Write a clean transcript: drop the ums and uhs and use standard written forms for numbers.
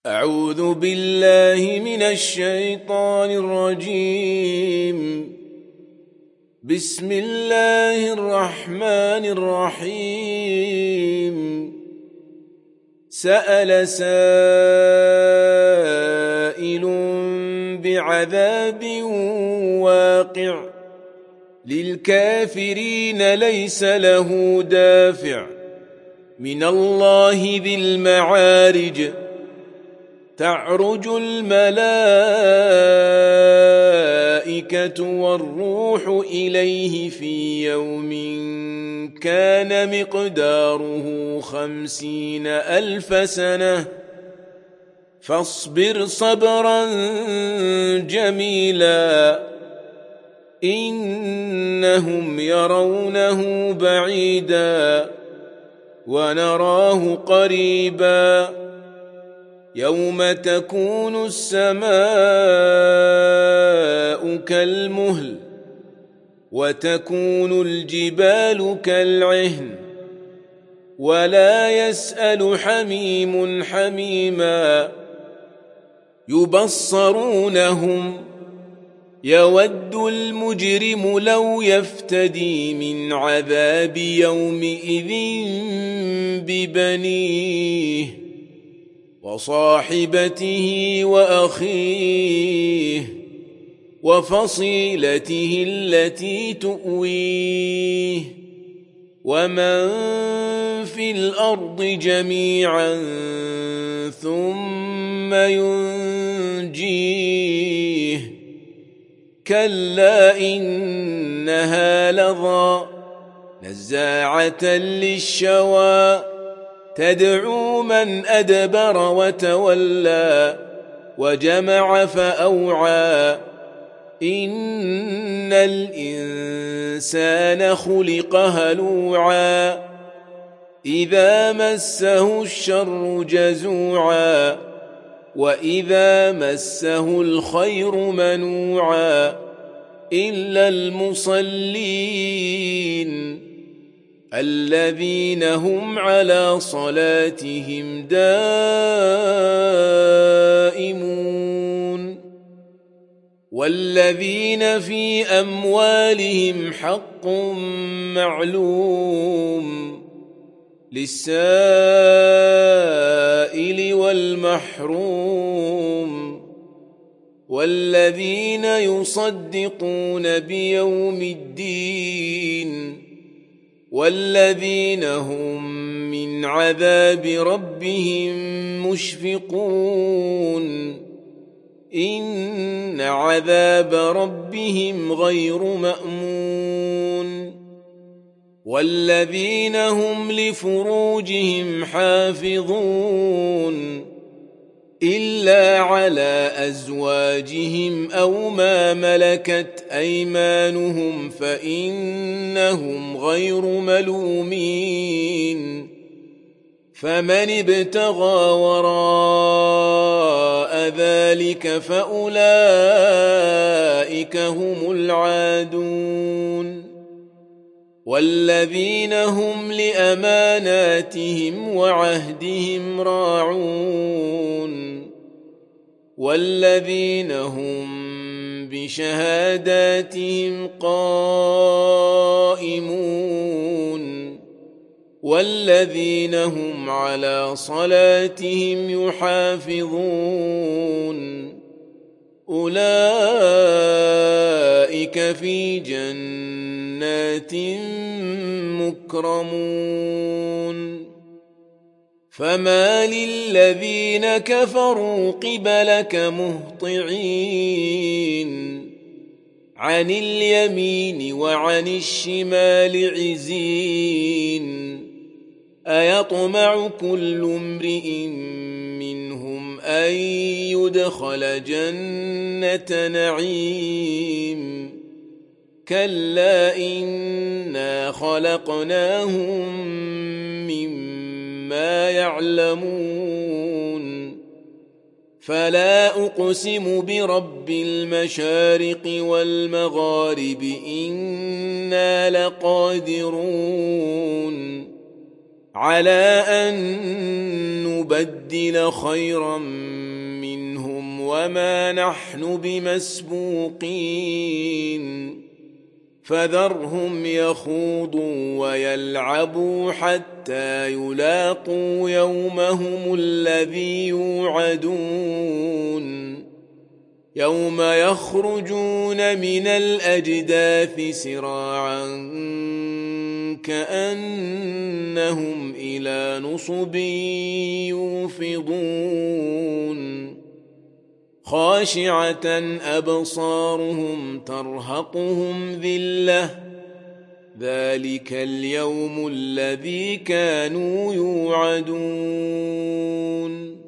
أعوذ بالله من الشيطان الرجيم. بسم الله الرحمن الرحيم. سأل سائل بعذاب واقع للكافرين ليس له دافع من الله ذي المعارج. تعرج الملائكة والروح إليه في يوم كان مقداره 50,000 سنة فاصبر صبرا جميلا إنهم يرونه بعيدا ونراه قريبا يوم تكون السماء كالمهل وتكون الجبال كالعهن ولا يسأل حميم حميما يبصرونهم يود المجرم لو يفتدي من عذاب يومئذ ببنيه وصاحبته وأخيه وفصيلته التي تؤويه ومن في الأرض جميعا ثم ينجيه كلا إنها لظى نزاعة للشوى تدعو من أدبر وتولى وجمع فأوعى إن الإنسان خلق هلوعا إذا مسه الشر جزوعا وإذا مسه الخير منوعا إلا المصلين الذين هم على صلاتهم دائمون والذين في أموالهم حق معلوم للسائل والمحروم والذين يصدقون بيوم الدين والذين هم من عذاب ربهم مشفقون إن عذاب ربهم غير مأمون والذين هم لفروجهم حافظون إلا على أزواجهم أو ما ملكت أيمانهم فإنهم غير ملومين فمن ابتغى وراء ذلك فأولئك هم العادون والذين هم لأماناتهم وعهدهم راعون والذين هم بشهاداتهم قائمون والذين هم على صلاتهم يحافظون أولئك في جنات مكرمون فما للذين كفروا قبلك مهطعين عن اليمين وعن الشمال عزين أيطمع كل امرئ منهم أن يدخل جنة نعيم كلا إنا خلقناهم مما يعلمون فلا أقسم برب المشارق والمغارب إنا لقادرون على أن نبدل خيرا منهم وما نحن بمسبوقين فذرهم يخوضوا ويلعبوا حتى يلاقوا يومهم الذي يوعدون يوم يخرجون من الأجداث سراعا كأنهم إلى نصب يوفضون خاشعة أبصارهم ترهقهم ذلة ذلك اليوم الذي كانوا يوعدون